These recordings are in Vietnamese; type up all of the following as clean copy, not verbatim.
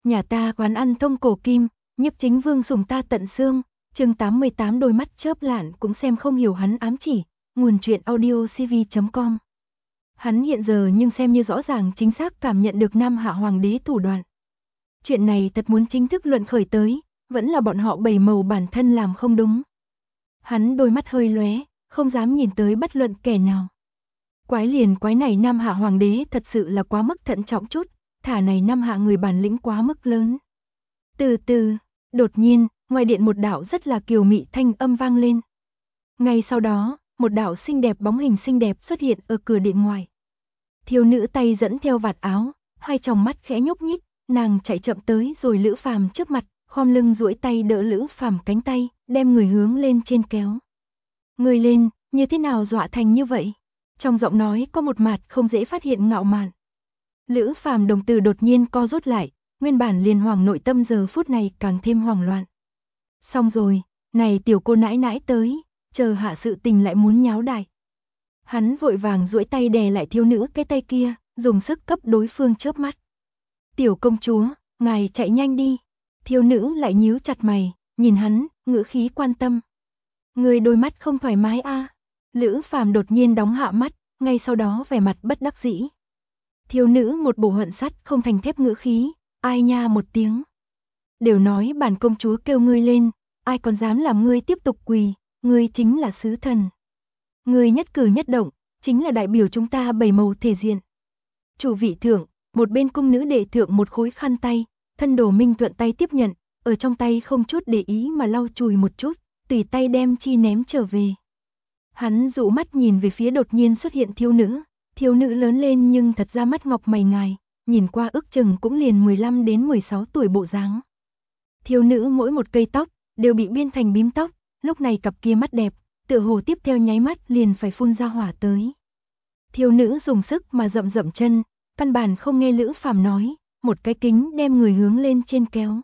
Nhà ta quán ăn thông cổ kim, Nhiếp Chính Vương sủng ta tận xương. Chương 88 đôi mắt chớp lạn cũng xem không hiểu hắn ám chỉ. Nguồn truyện audio cv.com. Hắn hiện giờ nhưng xem như rõ ràng chính xác cảm nhận được Nam Hạ Hoàng đế thủ đoạn. Chuyện này thật muốn chính thức luận khởi tới, vẫn là bọn họ bảy màu bản thân làm không đúng. Hắn đôi mắt hơi lóe, không dám nhìn tới bất luận kẻ nào. Quái liền quái này Nam Hạ Hoàng đế thật sự là quá mức thận trọng chút, thả này Nam Hạ người bản lĩnh quá mức lớn. Từ từ, đột nhiên, ngoài điện một đạo rất là kiều mị thanh âm vang lên. Ngay sau đó, một đạo xinh đẹp bóng hình xinh đẹp xuất hiện ở cửa điện ngoài. Thiếu nữ tay dẫn theo vạt áo, hai tròng mắt khẽ nhúc nhích, nàng chạy chậm tới rồi Lữ Phàm trước mặt, khom lưng duỗi tay đỡ Lữ Phàm cánh tay, đem người hướng lên trên kéo. Người lên, như thế nào dọa thành như vậy? Trong giọng nói có một mặt không dễ phát hiện ngạo mạn. Lữ Phàm đồng tử đột nhiên co rút lại, nguyên bản liền hoàng nội tâm giờ phút này càng thêm hoảng loạn. Xong rồi, này tiểu cô nãi nãi tới, chờ hạ sự tình lại muốn nháo đại. Hắn vội vàng duỗi tay đè lại thiếu nữ cái tay kia, dùng sức cấp đối phương chớp mắt. Tiểu công chúa, ngài chạy nhanh đi. Thiếu nữ lại nhíu chặt mày, nhìn hắn, ngữ khí quan tâm. Người đôi mắt không thoải mái a? Lữ Phàm đột nhiên đóng hạ mắt, ngay sau đó vẻ mặt bất đắc dĩ. Thiếu nữ một bộ hận sắt không thành thép ngữ khí, ai nha một tiếng. Đều nói bản công chúa kêu ngươi lên, ai còn dám làm ngươi tiếp tục quỳ, ngươi chính là sứ thần. Ngươi nhất cử nhất động, chính là đại biểu chúng ta bảy màu thể diện. Chủ vị thượng, một bên cung nữ đệ thượng một khối khăn tay, thân Đồ Minh thuận tay tiếp nhận, ở trong tay không chút để ý mà lau chùi một chút, tùy tay đem chi ném trở về. Hắn dụ mắt nhìn về phía đột nhiên xuất hiện thiếu nữ lớn lên nhưng thật ra mắt ngọc mày ngài, nhìn qua ước chừng cũng liền 15 đến 16 tuổi bộ dáng. Thiếu nữ mỗi một cây tóc đều bị biên thành bím tóc, lúc này cặp kia mắt đẹp, tựa hồ tiếp theo nháy mắt liền phải phun ra hỏa tới. Thiếu nữ dùng sức mà dậm dậm chân, căn bản không nghe Lữ Phàm nói, một cái kính đem người hướng lên trên kéo.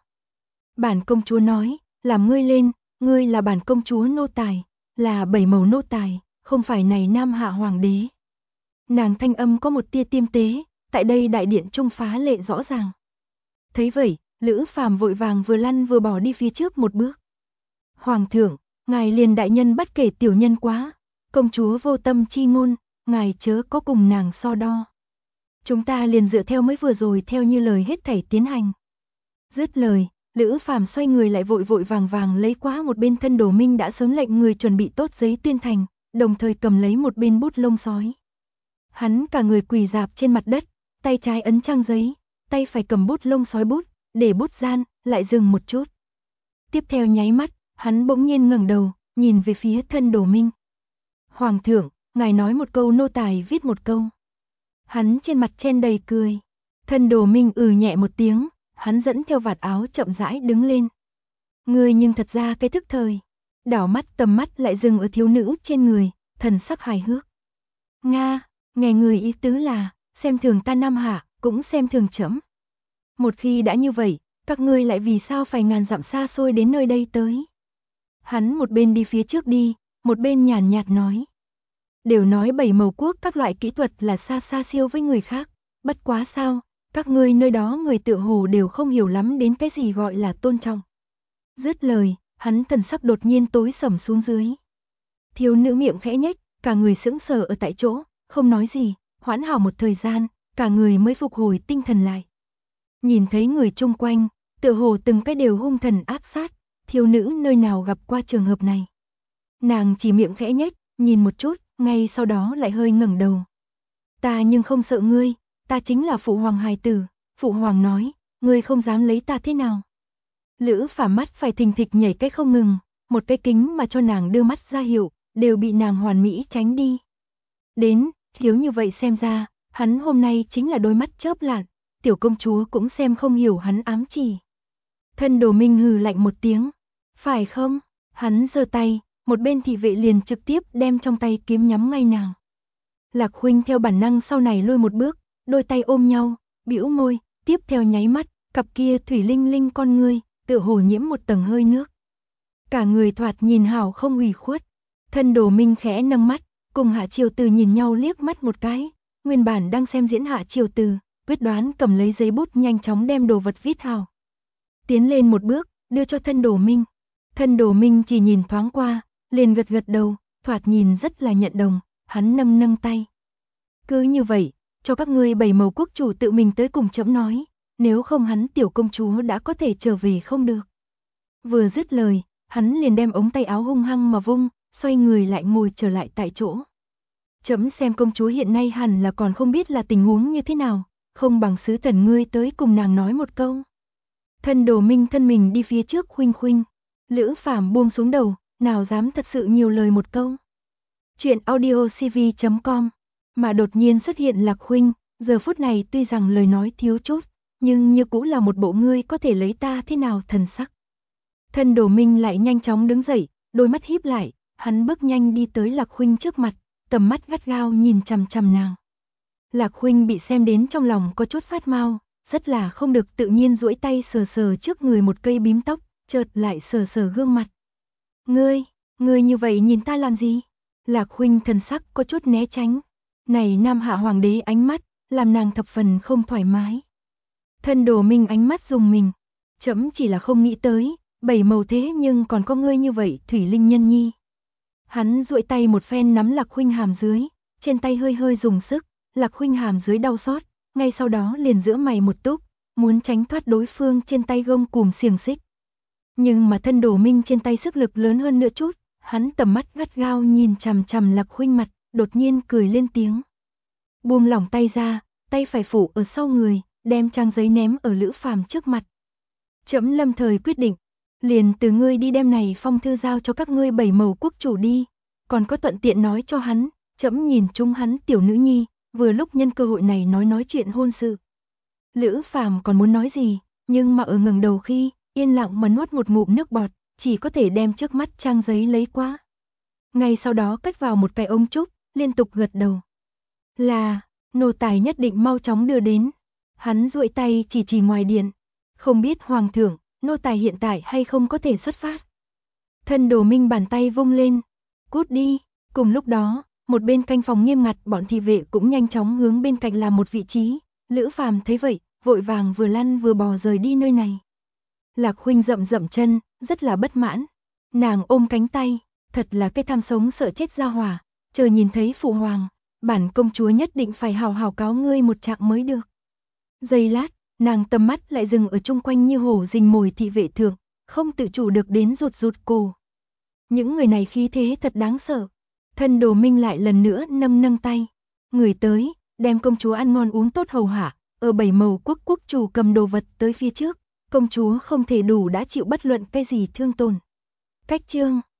Bản công chúa nói, làm ngươi lên, ngươi là bản công chúa nô tài, là bảy màu nô tài, không phải này Nam Hạ Hoàng đế. Nàng thanh âm có một tia tiêm tế, tại đây đại điện trung phá lệ rõ ràng. Thấy vậy, Lữ Phàm vội vàng vừa lăn vừa bỏ đi phía trước một bước. Hoàng thượng, ngài liền đại nhân bất kể tiểu nhân quá, công chúa vô tâm chi ngôn, ngài chớ có cùng nàng so đo. Chúng ta liền dựa theo mới vừa rồi theo như lời hết thảy tiến hành. Dứt lời, Lữ Phàm xoay người lại vội vội vàng vàng lấy quá một bên thân Đồ Minh đã sớm lệnh người chuẩn bị tốt giấy tuyên thành, đồng thời cầm lấy một bên bút lông sói. Hắn cả người quỳ rạp trên mặt đất, tay trái ấn trang giấy, tay phải cầm bút lông sói bút, để bút gian, lại dừng một chút. Tiếp theo nháy mắt, hắn bỗng nhiên ngẩng đầu, nhìn về phía thân Đồ Minh. Hoàng thượng, ngài nói một câu nô tài viết một câu. Hắn trên mặt chen đầy cười. Thân Đồ Minh nhẹ một tiếng, hắn dẫn theo vạt áo chậm rãi đứng lên. Ngươi nhưng thật ra cái thức thời. Đảo mắt tầm mắt lại dừng ở thiếu nữ trên người, thần sắc hài hước. Nga, nghe người ý tứ là, xem thường ta Nam Hạ, cũng xem thường trẫm. Một khi đã như vậy, các ngươi lại vì sao phải ngàn dặm xa xôi đến nơi đây tới? Hắn một bên đi phía trước đi, một bên nhàn nhạt nói. Đều nói bảy màu quốc các loại kỹ thuật là xa xa siêu với người khác, bất quá sao, các ngươi nơi đó người tựa hồ đều không hiểu lắm đến cái gì gọi là tôn trọng. Dứt lời, hắn thần sắc đột nhiên tối sầm xuống dưới. Thiếu nữ miệng khẽ nhếch, cả người sững sờ ở tại chỗ, không nói gì, hoãn hảo một thời gian, cả người mới phục hồi tinh thần lại. Nhìn thấy người chung quanh, tựa hồ từng cái đều hung thần ác sát, thiếu nữ nơi nào gặp qua trường hợp này. Nàng chỉ miệng khẽ nhếch, nhìn một chút, ngay sau đó lại hơi ngẩng đầu. Ta nhưng không sợ ngươi, ta chính là phụ hoàng hài tử, phụ hoàng nói, ngươi không dám lấy ta thế nào. Lữ Phàm mắt phải thình thịch nhảy cái không ngừng, một cái kính mà cho nàng đưa mắt ra hiệu, đều bị nàng hoàn mỹ tránh đi. Đến, thiếu như vậy xem ra, hắn hôm nay chính là đôi mắt chớp lạn, tiểu công chúa cũng xem không hiểu hắn ám chỉ. Thân Đồ Minh hừ lạnh một tiếng, phải không? Hắn giơ tay, một bên thị vệ liền trực tiếp đem trong tay kiếm nhắm ngay nàng. Lạc Huynh theo bản năng sau này lùi một bước, đôi tay ôm nhau, bĩu môi, tiếp theo nháy mắt, cặp kia thủy linh linh con ngươi, tựa hồ nhiễm một tầng hơi nước. Cả người thoạt nhìn hảo không ủy khuất. Thân Đồ Minh khẽ nâng mắt, cùng Hạ Triều Từ nhìn nhau liếc mắt một cái, nguyên bản đang xem diễn Hạ Triều Từ, quyết đoán cầm lấy giấy bút nhanh chóng đem đồ vật viết hào. Tiến lên một bước, đưa cho Thân Đồ Minh. Thân Đồ Minh chỉ nhìn thoáng qua, liền gật gật đầu, thoạt nhìn rất là nhận đồng, hắn nâng nâng tay. Cứ như vậy, cho các ngươi 7 màu quốc chủ tự mình tới cùng trẫm nói, nếu không hắn tiểu công chúa đã có thể trở về không được. Vừa dứt lời, hắn liền đem ống tay áo hung hăng mà vung, xoay người lại ngồi trở lại tại chỗ. Trẫm xem công chúa hiện nay hẳn là còn không biết là tình huống như thế nào, không bằng sứ thần ngươi tới cùng nàng nói một câu. Thân Đồ Minh thân mình đi phía trước khuynh khuynh, Lữ Phàm buông xuống đầu, nào dám thật sự nhiều lời một câu. Chuyện audiocv.com. Mà đột nhiên xuất hiện Lạc Khuynh, giờ phút này tuy rằng lời nói thiếu chút, nhưng như cũng là một bộ ngươi có thể lấy ta thế nào thần sắc. Thân Đồ Minh lại nhanh chóng đứng dậy, đôi mắt híp lại, hắn bước nhanh đi tới Lạc Khuynh trước mặt, tầm mắt gắt gao nhìn chằm chằm nàng. Lạc Khuynh bị xem đến trong lòng có chút phát mau, rất là không được tự nhiên duỗi tay sờ sờ trước người một cây bím tóc, chợt lại sờ sờ gương mặt. Ngươi như vậy nhìn ta làm gì? Lạc Khuynh thần sắc có chút né tránh. Này Nam Hạ Hoàng đế ánh mắt, làm nàng thập phần không thoải mái. Thân Đồ Minh ánh mắt dùng mình. Trẫm chỉ là không nghĩ tới, 7 màu thế nhưng còn có ngươi như vậy thủy linh nhân nhi. Hắn duỗi tay một phen nắm Lạc Khuynh hàm dưới, trên tay hơi hơi dùng sức, Lạc Khuynh hàm dưới đau xót, ngay sau đó liền giữa mày một túc, muốn tránh thoát đối phương trên tay gông cùm xiềng xích. Nhưng mà Thân Đồ Minh trên tay sức lực lớn hơn nữa chút, hắn tầm mắt gắt gao nhìn chằm chằm Lạc Khuynh mặt, đột nhiên cười lên tiếng. Buông lỏng tay ra, tay phải phủ ở sau người, đem trang giấy ném ở Lữ Phàm trước mặt. Trẫm lâm thời quyết định, liền từ ngươi đi đem này phong thư giao cho các ngươi 7 màu quốc chủ đi, còn có thuận tiện nói cho hắn, trẫm nhìn chúng hắn tiểu nữ nhi, vừa lúc nhân cơ hội này nói chuyện hôn sự. Lữ Phàm còn muốn nói gì, nhưng mà ở ngẩng đầu khi, yên lặng mà nuốt một ngụm nước bọt, chỉ có thể đem trước mắt trang giấy lấy qua. Ngay sau đó cất vào một cái ống trúc, liên tục gật đầu. Là, nô tài nhất định mau chóng đưa đến. Hắn duỗi tay chỉ ngoài điện. Không biết hoàng thượng, nô tài hiện tại hay không có thể xuất phát. Thân Đồ Minh bàn tay vung lên. Cút đi. Cùng lúc đó, một bên canh phòng nghiêm ngặt bọn thị vệ cũng nhanh chóng hướng bên cạnh làm một vị trí. Lữ Phàm thấy vậy, vội vàng vừa lăn vừa bò rời đi nơi này. Lạc Khuynh dậm dậm chân, rất là bất mãn. Nàng ôm cánh tay, thật là cái tham sống sợ chết ra hỏa. Chờ nhìn thấy phụ hoàng, bản công chúa nhất định phải hào hào cáo ngươi một trạng mới được. Giây lát, nàng tầm mắt lại dừng ở chung quanh như hổ rình mồi thị vệ thượng, không tự chủ được đến rụt cổ. Những người này khí thế thật đáng sợ. Thân Đồ Minh lại lần nữa nâng tay. Người tới, đem công chúa ăn ngon uống tốt hầu hạ, ở 7 màu quốc chủ cầm đồ vật tới phía trước, công chúa không thể đủ đã chịu bất luận cái gì thương tổn. Cách chương